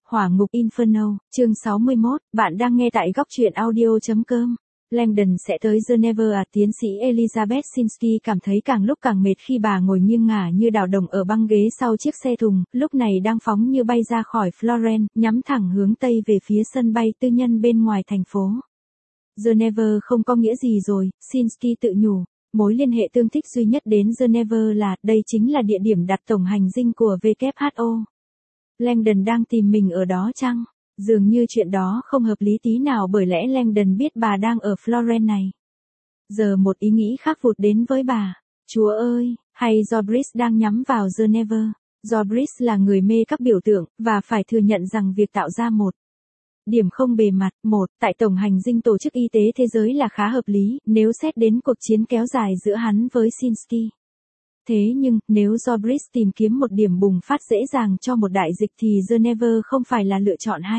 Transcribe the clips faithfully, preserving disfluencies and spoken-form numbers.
Hỏa ngục Inferno, chương sáu mươi mốt, bạn đang nghe tại góc truyện audio chấm com. Langdon sẽ tới Geneva à? Tiến sĩ Elizabeth Sinsky cảm thấy càng lúc càng mệt khi bà ngồi nghiêng ngả như đào đồng ở băng ghế sau chiếc xe thùng, lúc này đang phóng như bay ra khỏi Florence, nhắm thẳng hướng Tây về phía sân bay tư nhân bên ngoài thành phố. Geneva không có nghĩa gì rồi, Sinsky tự nhủ. Mối liên hệ tương thích duy nhất đến Geneva là, đây chính là địa điểm đặt tổng hành dinh của W H O. Langdon đang tìm mình ở đó chăng? Dường như chuyện đó không hợp lý tí nào bởi lẽ Langdon biết bà đang ở Florence này. Giờ một ý nghĩ khác vụt đến với bà. Chúa ơi, hay Jobrice đang nhắm vào Geneva? Jobrice là người mê các biểu tượng, và phải thừa nhận rằng việc tạo ra một điểm không bề mặt, một, tại tổng hành dinh Tổ chức Y tế Thế giới là khá hợp lý, nếu xét đến cuộc chiến kéo dài giữa hắn với Sinsky. Thế nhưng, nếu Jobrice tìm kiếm một điểm bùng phát dễ dàng cho một đại dịch thì Geneva không phải là lựa chọn hay.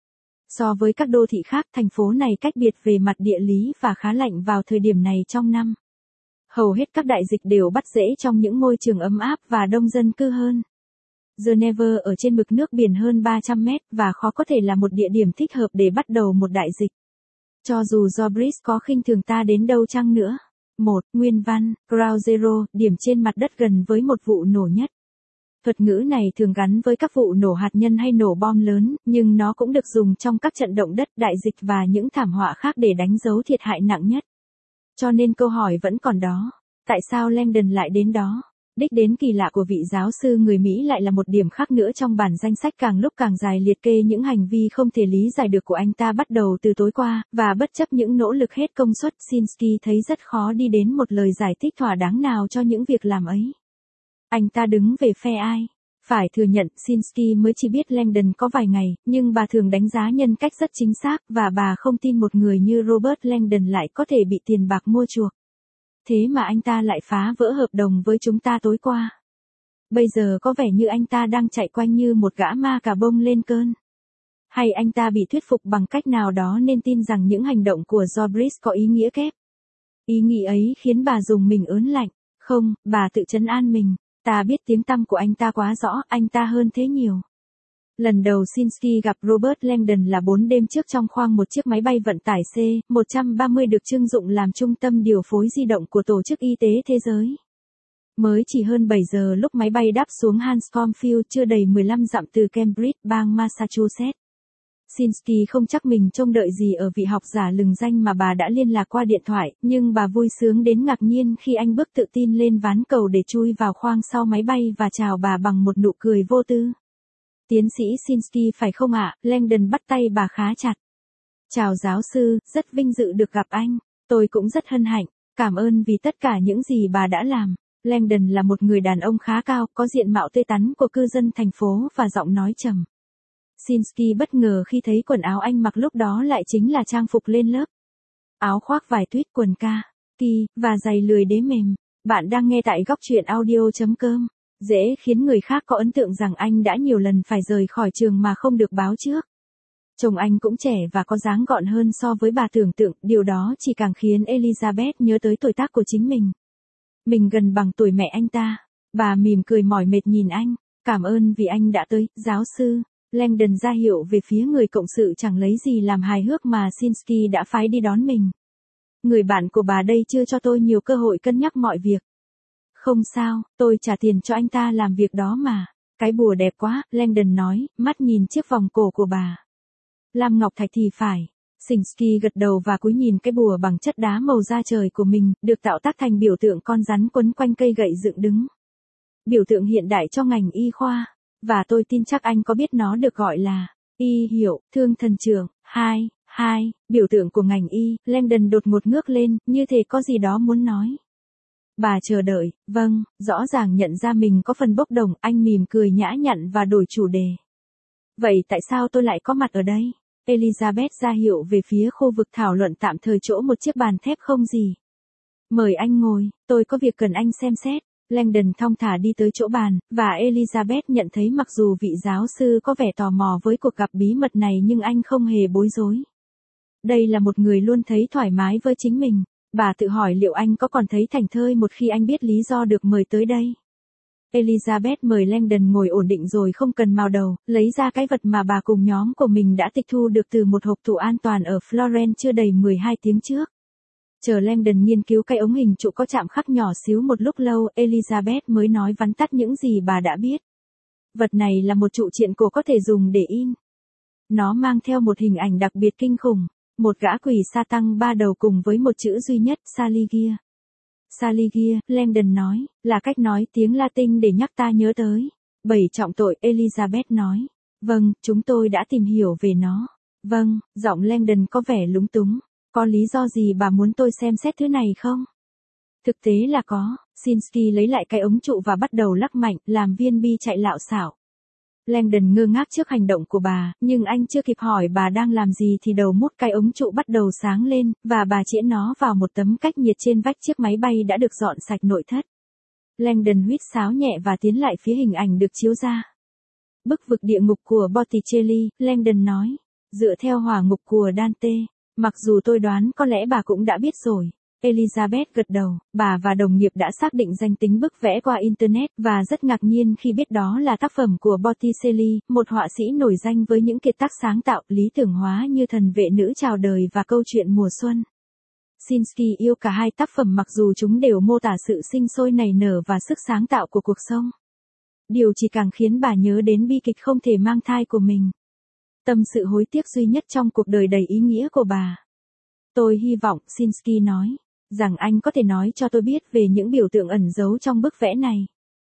So với các đô thị khác, thành phố này cách biệt về mặt địa lý và khá lạnh vào thời điểm này trong năm. Hầu hết các đại dịch đều bắt rễ trong những môi trường ấm áp và đông dân cư hơn. Geneva ở trên mực nước biển hơn ba trăm mét và khó có thể là một địa điểm thích hợp để bắt đầu một đại dịch. Cho dù Jobrice có khinh thường ta đến đâu chăng nữa. một. Nguyên văn, Ground Zero, điểm trên mặt đất gần với một vụ nổ nhất. Thuật ngữ này thường gắn với các vụ nổ hạt nhân hay nổ bom lớn, nhưng nó cũng được dùng trong các trận động đất, đại dịch và những thảm họa khác để đánh dấu thiệt hại nặng nhất. Cho nên câu hỏi vẫn còn đó. Tại sao Langdon lại đến đó? Đích đến kỳ lạ của vị giáo sư người Mỹ lại là một điểm khác nữa trong bản danh sách càng lúc càng dài liệt kê những hành vi không thể lý giải được của anh ta bắt đầu từ tối qua, và bất chấp những nỗ lực hết công suất, Sinsky thấy rất khó đi đến một lời giải thích thỏa đáng nào cho những việc làm ấy. Anh ta đứng về phe ai? Phải thừa nhận, Sinsky mới chỉ biết Langdon có vài ngày, nhưng bà thường đánh giá nhân cách rất chính xác, và bà không tin một người như Robert Langdon lại có thể bị tiền bạc mua chuộc. Thế mà anh ta lại phá vỡ hợp đồng với chúng ta tối qua. Bây giờ có vẻ như anh ta đang chạy quanh như một gã ma cà bông lên cơn. Hay anh ta bị thuyết phục bằng cách nào đó nên tin rằng những hành động của Jobrice có ý nghĩa kép. Ý nghĩ ấy khiến bà dùng mình ớn lạnh. Không, bà tự trấn an mình. Ta biết tiếng tăm của anh ta quá rõ, anh ta hơn thế nhiều. Lần đầu Sinsky gặp Robert Langdon là bốn đêm trước trong khoang một chiếc máy bay vận tải C một trăm ba mươi được trưng dụng làm trung tâm điều phối di động của Tổ chức Y tế Thế giới. Mới chỉ hơn bảy giờ lúc máy bay đáp xuống Hanscom Field chưa đầy mười lăm dặm từ Cambridge, bang Massachusetts. Sinsky không chắc mình trông đợi gì ở vị học giả lừng danh mà bà đã liên lạc qua điện thoại, nhưng bà vui sướng đến ngạc nhiên khi anh bước tự tin lên ván cầu để chui vào khoang sau máy bay và chào bà bằng một nụ cười vô tư. Tiến sĩ Sinsky phải không ạ? Langdon bắt tay bà khá chặt. Chào giáo sư, rất vinh dự được gặp anh. Tôi cũng rất hân hạnh. Cảm ơn vì tất cả những gì bà đã làm. Langdon là một người đàn ông khá cao, có diện mạo tươi tắn của cư dân thành phố và giọng nói trầm. Sinsky bất ngờ khi thấy quần áo anh mặc lúc đó lại chính là trang phục lên lớp. Áo khoác vải tuyết, quần ca, ki, và giày lười đế mềm. Bạn đang nghe tại góc truyện audio chấm com. Dễ khiến người khác có ấn tượng rằng anh đã nhiều lần phải rời khỏi trường mà không được báo trước. Chồng anh cũng trẻ và có dáng gọn hơn so với bà tưởng tượng, điều đó chỉ càng khiến Elizabeth nhớ tới tuổi tác của chính mình. Mình gần bằng tuổi mẹ anh ta. Bà mỉm cười mỏi mệt nhìn anh. Cảm ơn vì anh đã tới, giáo sư. Langdon ra hiệu về phía người cộng sự chẳng lấy gì làm hài hước mà Sinsky đã phái đi đón mình. Người bạn của bà đây chưa cho tôi nhiều cơ hội cân nhắc mọi việc. Không sao, tôi trả tiền cho anh ta làm việc đó mà. Cái bùa đẹp quá, Langdon nói, mắt nhìn chiếc vòng cổ của bà. Lam ngọc thạch thì phải. Sinsky gật đầu và cúi nhìn cái bùa bằng chất đá màu da trời của mình, được tạo tác thành biểu tượng con rắn quấn quanh cây gậy dựng đứng. Biểu tượng hiện đại cho ngành y khoa. Và tôi tin chắc anh có biết nó được gọi là y hiệu, thương thần trưởng. Hai, hai, biểu tượng của ngành y. Langdon đột ngột ngước lên, như thể có gì đó muốn nói. Bà chờ đợi, vâng, rõ ràng nhận ra mình có phần bốc đồng, anh mỉm cười nhã nhặn và đổi chủ đề. Vậy tại sao tôi lại có mặt ở đây? Elizabeth ra hiệu về phía khu vực thảo luận tạm thời chỗ một chiếc bàn thép không gì. Mời anh ngồi, tôi có việc cần anh xem xét. Langdon thong thả đi tới chỗ bàn, và Elizabeth nhận thấy mặc dù vị giáo sư có vẻ tò mò với cuộc gặp bí mật này nhưng anh không hề bối rối. Đây là một người luôn thấy thoải mái với chính mình. Bà tự hỏi liệu anh có còn thấy thảnh thơi một khi anh biết lý do được mời tới đây. Elizabeth mời Langdon ngồi ổn định rồi không cần mào đầu, lấy ra cái vật mà bà cùng nhóm của mình đã tịch thu được từ một hộp tủ an toàn ở Florence chưa đầy mười hai tiếng trước. Chờ Langdon nghiên cứu cái ống hình trụ có chạm khắc nhỏ xíu một lúc lâu, Elizabeth mới nói vắn tắt những gì bà đã biết. Vật này là một trụ triện cổ có thể dùng để in. Nó mang theo một hình ảnh đặc biệt kinh khủng, một gã quỷ sa tăng ba đầu cùng với một chữ duy nhất, Saligia. Saligia, Langdon nói, là cách nói tiếng Latin để nhắc ta nhớ tới. Bảy trọng tội, Elizabeth nói. Vâng, chúng tôi đã tìm hiểu về nó. Vâng, giọng Langdon có vẻ lúng túng. Có lý do gì bà muốn tôi xem xét thứ này không? Thực tế là có. Sinsky lấy lại cái ống trụ và bắt đầu lắc mạnh, làm viên bi chạy lạo xạo. Langdon ngơ ngác trước hành động của bà, nhưng anh chưa kịp hỏi bà đang làm gì thì đầu mút cái ống trụ bắt đầu sáng lên, và bà chĩa nó vào một tấm cách nhiệt trên vách chiếc máy bay đã được dọn sạch nội thất. Langdon huýt sáo nhẹ và tiến lại phía hình ảnh được chiếu ra. Bức vực địa ngục của Botticelli, Langdon nói. Dựa theo hỏa ngục của Dante. Mặc dù tôi đoán có lẽ bà cũng đã biết rồi. Elizabeth gật đầu, bà và đồng nghiệp đã xác định danh tính bức vẽ qua Internet và rất ngạc nhiên khi biết đó là tác phẩm của Botticelli, một họa sĩ nổi danh với những kiệt tác sáng tạo lý tưởng hóa như Thần vệ nữ chào đời và Câu chuyện mùa xuân. Sinsky yêu cả hai tác phẩm mặc dù chúng đều mô tả sự sinh sôi nảy nở và sức sáng tạo của cuộc sống. Điều chỉ càng khiến bà nhớ đến bi kịch không thể mang thai của mình. Tâm sự hối tiếc duy nhất trong cuộc đời đầy ý nghĩa của bà. Tôi hy vọng, Sinsky nói, rằng anh có thể nói cho tôi biết về những biểu tượng ẩn giấu trong bức vẽ này.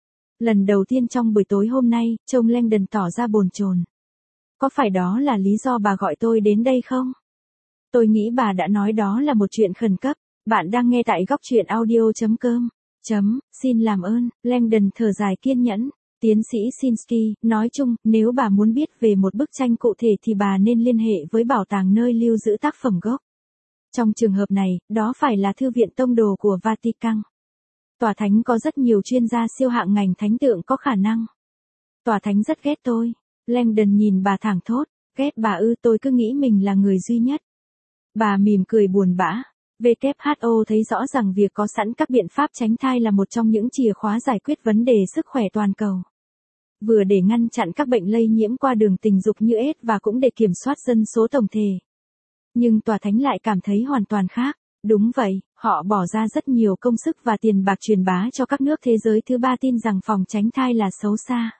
Lần đầu tiên trong buổi tối hôm nay, trông Langdon tỏ ra bồn chồn. Có phải đó là lý do bà gọi tôi đến đây không? Tôi nghĩ bà đã nói đó là một chuyện khẩn cấp. Bạn đang nghe tại góc truyện audio chấm com. Chấm, xin làm ơn, Langdon thở dài kiên nhẫn. Tiến sĩ Sinsky, nói chung, nếu bà muốn biết về một bức tranh cụ thể thì bà nên liên hệ với bảo tàng nơi lưu giữ tác phẩm gốc. Trong trường hợp này, đó phải là Thư viện Tông đồ của Vatican. Tòa Thánh có rất nhiều chuyên gia siêu hạng ngành thánh tượng có khả năng. Tòa Thánh rất ghét tôi. Langdon nhìn bà thẳng thốt, ghét bà ư, tôi cứ nghĩ mình là người duy nhất. Bà mỉm cười buồn bã. vê kép hát o thấy rõ rằng việc có sẵn các biện pháp tránh thai là một trong những chìa khóa giải quyết vấn đề sức khỏe toàn cầu. Vừa để ngăn chặn các bệnh lây nhiễm qua đường tình dục như AIDS và cũng để kiểm soát dân số tổng thể. Nhưng Tòa Thánh lại cảm thấy hoàn toàn khác. Đúng vậy, họ bỏ ra rất nhiều công sức và tiền bạc truyền bá cho các nước thế giới thứ ba tin rằng phòng tránh thai là xấu xa.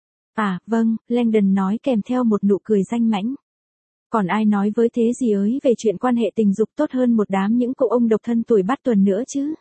À, vâng, Langdon nói kèm theo một nụ cười danh mãnh. Còn ai nói với thế gì ới về chuyện quan hệ tình dục tốt hơn một đám những cụ ông độc thân tuổi bát tuần nữa chứ?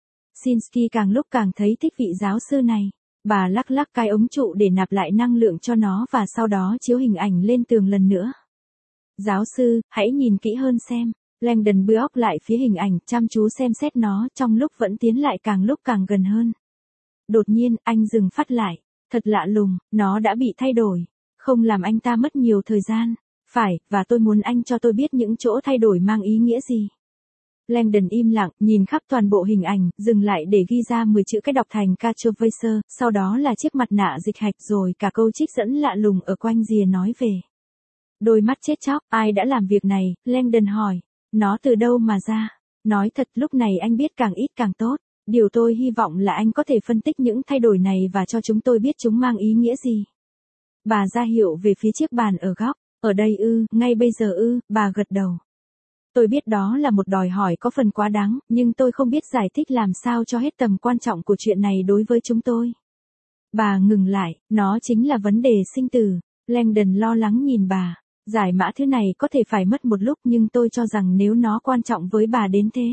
Sinsky càng lúc càng thấy thích vị giáo sư này. Bà lắc lắc cái ống trụ để nạp lại năng lượng cho nó và sau đó chiếu hình ảnh lên tường lần nữa. Giáo sư, hãy nhìn kỹ hơn xem. Langdon bưa óc lại phía hình ảnh, chăm chú xem xét nó, trong lúc vẫn tiến lại càng lúc càng gần hơn. Đột nhiên, anh dừng phát lại. Thật lạ lùng, nó đã bị thay đổi. Không làm anh ta mất nhiều thời gian. Phải, và tôi muốn anh cho tôi biết những chỗ thay đổi mang ý nghĩa gì. Langdon im lặng, nhìn khắp toàn bộ hình ảnh, dừng lại để ghi ra mười chữ cách đọc thành Cachovaser, sau đó là chiếc mặt nạ dịch hạch rồi cả câu trích dẫn lạ lùng ở quanh rìa nói về. Đôi mắt chết chóc, ai đã làm việc này, Langdon hỏi. Nó từ đâu mà ra? Nói thật lúc này anh biết càng ít càng tốt. Điều tôi hy vọng là anh có thể phân tích những thay đổi này và cho chúng tôi biết chúng mang ý nghĩa gì. Bà ra hiệu về phía chiếc bàn ở góc. Ở đây ư, ngay bây giờ ư, bà gật đầu. Tôi biết đó là một đòi hỏi có phần quá đáng, nhưng tôi không biết giải thích làm sao cho hết tầm quan trọng của chuyện này đối với chúng tôi. Bà ngừng lại, nó chính là vấn đề sinh tử. Langdon lo lắng nhìn bà. Giải mã thứ này có thể phải mất một lúc nhưng tôi cho rằng nếu nó quan trọng với bà đến thế.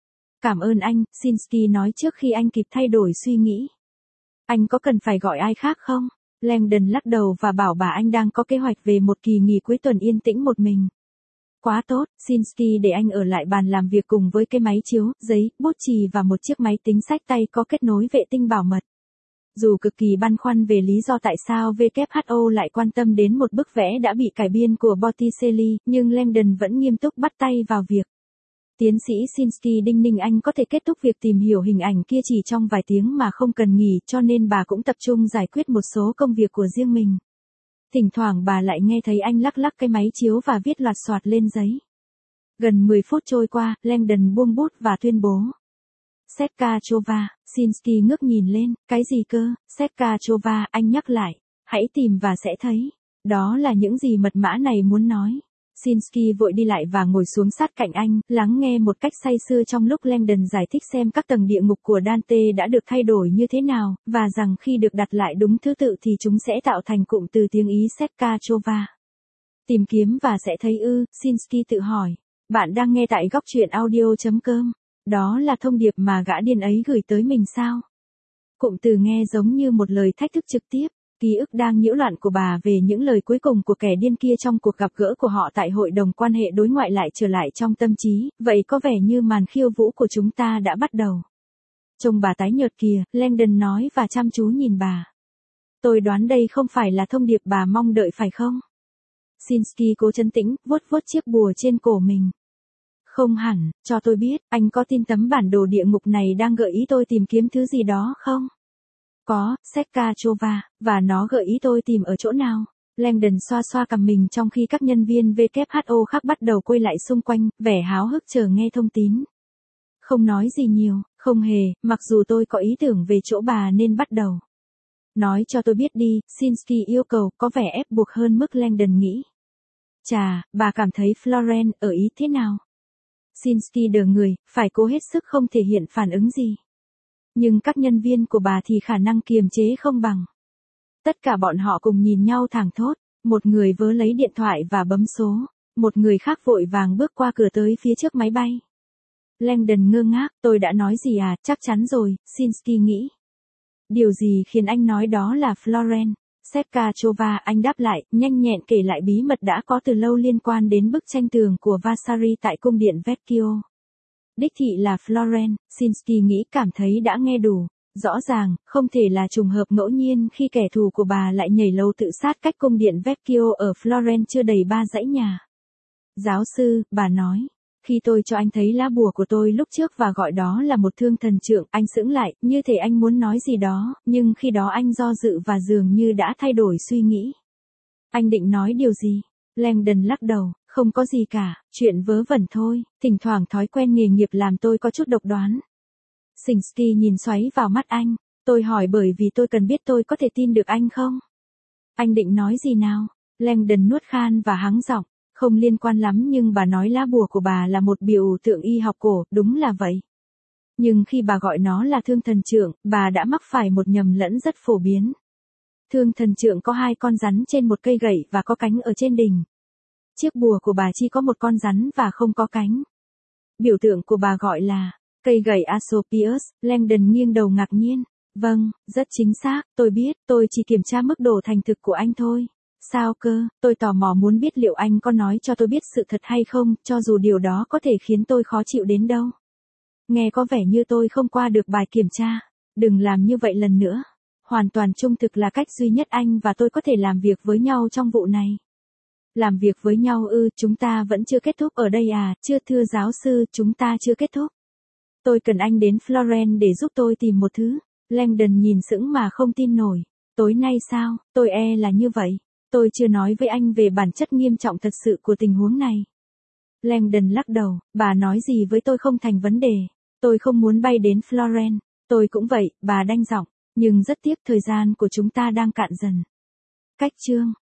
Cảm ơn anh, Sinsky nói trước khi anh kịp thay đổi suy nghĩ. Anh có cần phải gọi ai khác không? Langdon lắc đầu và bảo bà anh đang có kế hoạch về một kỳ nghỉ cuối tuần yên tĩnh một mình. Quá tốt, Sinsky để anh ở lại bàn làm việc cùng với cái máy chiếu, giấy, bút chì và một chiếc máy tính xách tay có kết nối vệ tinh bảo mật. Dù cực kỳ băn khoăn về lý do tại sao vê kép hát o lại quan tâm đến một bức vẽ đã bị cải biên của Botticelli, nhưng Langdon vẫn nghiêm túc bắt tay vào việc. Tiến sĩ Sinsky đinh ninh anh có thể kết thúc việc tìm hiểu hình ảnh kia chỉ trong vài tiếng mà không cần nghỉ, cho nên bà cũng tập trung giải quyết một số công việc của riêng mình. Thỉnh thoảng bà lại nghe thấy anh lắc lắc cái máy chiếu và viết loạt soạt lên giấy. Gần mười phút trôi qua, Langdon buông bút và tuyên bố. Sekachova, Shinsky ngước nhìn lên, cái gì cơ, Sekachova, anh nhắc lại, hãy tìm và sẽ thấy. Đó là những gì mật mã này muốn nói. Shinsky vội đi lại và ngồi xuống sát cạnh anh, lắng nghe một cách say sưa trong lúc Langdon giải thích xem các tầng địa ngục của Dante đã được thay đổi như thế nào, và rằng khi được đặt lại đúng thứ tự thì chúng sẽ tạo thành cụm từ tiếng Ý Sekachova. Tìm kiếm và sẽ thấy ư, Shinsky tự hỏi. Bạn đang nghe tại góc truyện audio chấm com. Đó là thông điệp mà gã điên ấy gửi tới mình sao? Cụm từ nghe giống như một lời thách thức trực tiếp. Ký ức đang nhiễu loạn của bà về những lời cuối cùng của kẻ điên kia trong cuộc gặp gỡ của họ tại hội đồng quan hệ đối ngoại lại trở lại trong tâm trí, vậy có vẻ như màn khiêu vũ của chúng ta đã bắt đầu. Trông bà tái nhợt kìa, Langdon nói và chăm chú nhìn bà. Tôi đoán đây không phải là thông điệp bà mong đợi phải không? Shinsky cố trấn tĩnh, vuốt vuốt chiếc bùa trên cổ mình. Không hẳn, cho tôi biết, anh có tin tấm bản đồ địa ngục này đang gợi ý tôi tìm kiếm thứ gì đó không? Có, Sekachova, và nó gợi ý tôi tìm ở chỗ nào? Langdon xoa xoa cằm mình trong khi các nhân viên vê kép hát o khác bắt đầu quay lại xung quanh, vẻ háo hức chờ nghe thông tin. Không nói gì nhiều, không hề, mặc dù tôi có ý tưởng về chỗ bà nên bắt đầu. Nói cho tôi biết đi, Shinsky yêu cầu, có vẻ ép buộc hơn mức Langdon nghĩ. Chà, bà cảm thấy Florence ở Ý thế nào? Shinsky đờ người, phải cố hết sức không thể hiện phản ứng gì. Nhưng các nhân viên của bà thì khả năng kiềm chế không bằng. Tất cả bọn họ cùng nhìn nhau thảng thốt, một người vớ lấy điện thoại và bấm số, một người khác vội vàng bước qua cửa tới phía trước máy bay. Langdon ngơ ngác, tôi đã nói gì à, chắc chắn rồi, Shinsky nghĩ. Điều gì khiến anh nói đó là Florence? Sekachova, anh đáp lại, nhanh nhẹn kể lại bí mật đã có từ lâu liên quan đến bức tranh tường của Vasari tại cung điện Vecchio. Đích thị là Florence, Shinsky nghĩ cảm thấy đã nghe đủ. Rõ ràng, không thể là trùng hợp ngẫu nhiên khi kẻ thù của bà lại nhảy lầu tự sát cách cung điện Vecchio ở Florence chưa đầy ba dãy nhà. Giáo sư, bà nói, khi tôi cho anh thấy lá bùa của tôi lúc trước và gọi đó là một thương thần trượng, anh sững lại, như thể anh muốn nói gì đó, nhưng khi đó anh do dự và dường như đã thay đổi suy nghĩ. Anh định nói điều gì? Langdon lắc đầu, không có gì cả, chuyện vớ vẩn thôi, thỉnh thoảng thói quen nghề nghiệp làm tôi có chút độc đoán. Shinsky nhìn xoáy vào mắt anh, tôi hỏi bởi vì tôi cần biết tôi có thể tin được anh không? Anh định nói gì nào? Langdon nuốt khan và hắng giọng, không liên quan lắm nhưng bà nói lá bùa của bà là một biểu tượng y học cổ, đúng là vậy. Nhưng khi bà gọi nó là thương thần trượng, bà đã mắc phải một nhầm lẫn rất phổ biến. Thương thần trượng có hai con rắn trên một cây gậy và có cánh ở trên đỉnh. Chiếc bùa của bà chỉ có một con rắn và không có cánh. Biểu tượng của bà gọi là cây gậy Asclepius. Langdon nghiêng đầu ngạc nhiên. Vâng, rất chính xác, tôi biết, tôi chỉ kiểm tra mức độ thành thực của anh thôi. Sao cơ, tôi tò mò muốn biết liệu anh có nói cho tôi biết sự thật hay không, cho dù điều đó có thể khiến tôi khó chịu đến đâu. Nghe có vẻ như tôi không qua được bài kiểm tra. Đừng làm như vậy lần nữa. Hoàn toàn trung thực là cách duy nhất anh và tôi có thể làm việc với nhau trong vụ này. Làm việc với nhau ư, chúng ta vẫn chưa kết thúc ở đây à, chưa thưa giáo sư, chúng ta chưa kết thúc. Tôi cần anh đến Florence để giúp tôi tìm một thứ. Langdon nhìn sững mà không tin nổi. Tối nay sao, tôi e là như vậy. Tôi chưa nói với anh về bản chất nghiêm trọng thật sự của tình huống này. Langdon lắc đầu, bà nói gì với tôi không thành vấn đề. Tôi không muốn bay đến Florence. Tôi cũng vậy, bà đanh giọng. Nhưng rất tiếc thời gian của chúng ta đang cạn dần. Cách chương